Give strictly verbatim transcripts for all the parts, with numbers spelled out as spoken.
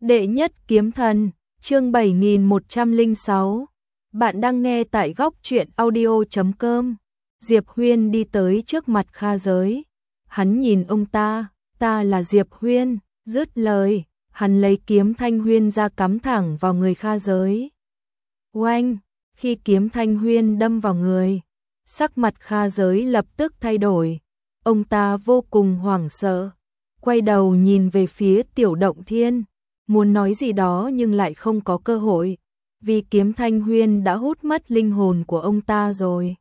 Đệ nhất kiếm thần, chương bảy nghìn một trăm lẻ sáu. Bạn đang nghe tại góc truyện audio chấm com. Diệp Huyên đi tới trước mặt Kha Giới. Hắn nhìn ông ta, ta là Diệp Huyên, dứt lời, hắn lấy kiếm Thanh Huyên ra cắm thẳng vào người Kha Giới. Oanh, khi kiếm Thanh Huyên đâm vào người, sắc mặt Kha Giới lập tức thay đổi. Ông ta vô cùng hoảng sợ, quay đầu nhìn về phía Tiểu Động Thiên, muốn nói gì đó nhưng lại không có cơ hội, vì kiếm Thanh Huyên đã hút mất linh hồn của ông ta rồi.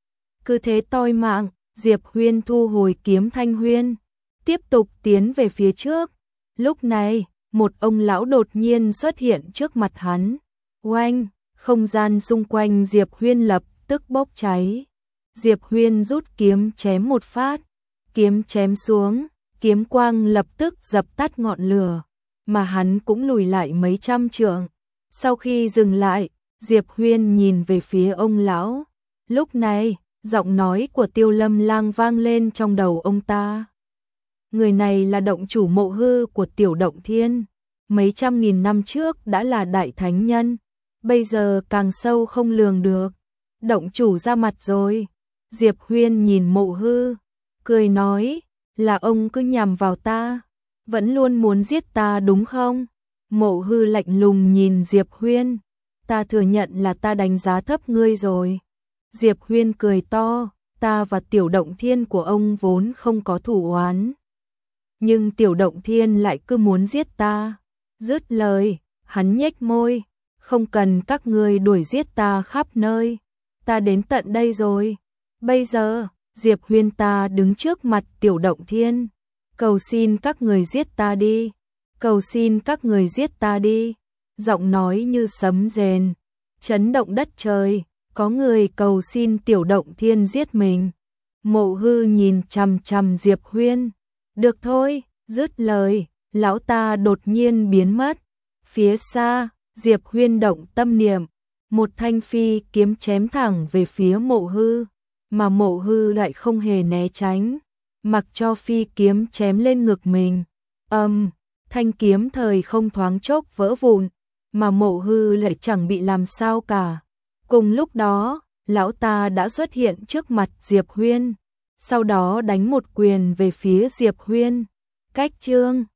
Cứ thế toi mạng, Diệp Huyên thu hồi kiếm Thanh Huyên, tiếp tục tiến về phía trước. Lúc này, một ông lão đột nhiên xuất hiện trước mặt hắn. Oanh, không gian xung quanh Diệp Huyên lập tức bốc cháy. Diệp Huyên rút kiếm chém một phát, kiếm chém xuống, kiếm quang lập tức dập tắt ngọn lửa, mà hắn cũng lùi lại mấy trăm trượng. Sau khi dừng lại, Diệp Huyên nhìn về phía ông lão. Lúc này, giọng nói của Tiêu Lâm Lang vang lên trong đầu ông ta. Người này là động chủ Mộ Hư của Tiểu Động Thiên, mấy trăm nghìn năm trước đã là đại thánh nhân, bây giờ càng sâu không lường được. Động chủ ra mặt rồi. Diệp Huyên nhìn Mộ Hư, cười nói, là ông cứ nhằm vào ta, vẫn luôn muốn giết ta đúng không? Mộ Hư lạnh lùng nhìn Diệp Huyên, ta thừa nhận là ta đánh giá thấp ngươi rồi. Diệp Huyên cười to, ta và Tiểu Động Thiên của ông vốn không có thù oán, nhưng Tiểu Động Thiên lại cứ muốn giết ta. Dứt lời, hắn nhếch môi, không cần các ngươi đuổi giết ta khắp nơi, ta đến tận đây rồi. Bây giờ, Diệp Huyên ta đứng trước mặt Tiểu Động Thiên, cầu xin các người giết ta đi, cầu xin các người giết ta đi. Giọng nói như sấm rền, chấn động đất trời, có người cầu xin Tiểu Động Thiên giết mình. Mộ Hư nhìn chằm chằm Diệp Huyên, được thôi, dứt lời, lão ta đột nhiên biến mất. Phía xa, Diệp Huyên động tâm niệm, một thanh phi kiếm chém thẳng về phía Mộ Hư, mà Mộ Hư lại không hề né tránh, mặc cho phi kiếm chém lên ngực mình. Âm, um, thanh kiếm thời không thoáng chốc vỡ vụn, mà Mộ Hư lại chẳng bị làm sao cả. Cùng lúc đó, lão ta đã xuất hiện trước mặt Diệp Huyên, sau đó đánh một quyền về phía Diệp Huyên. Cách chương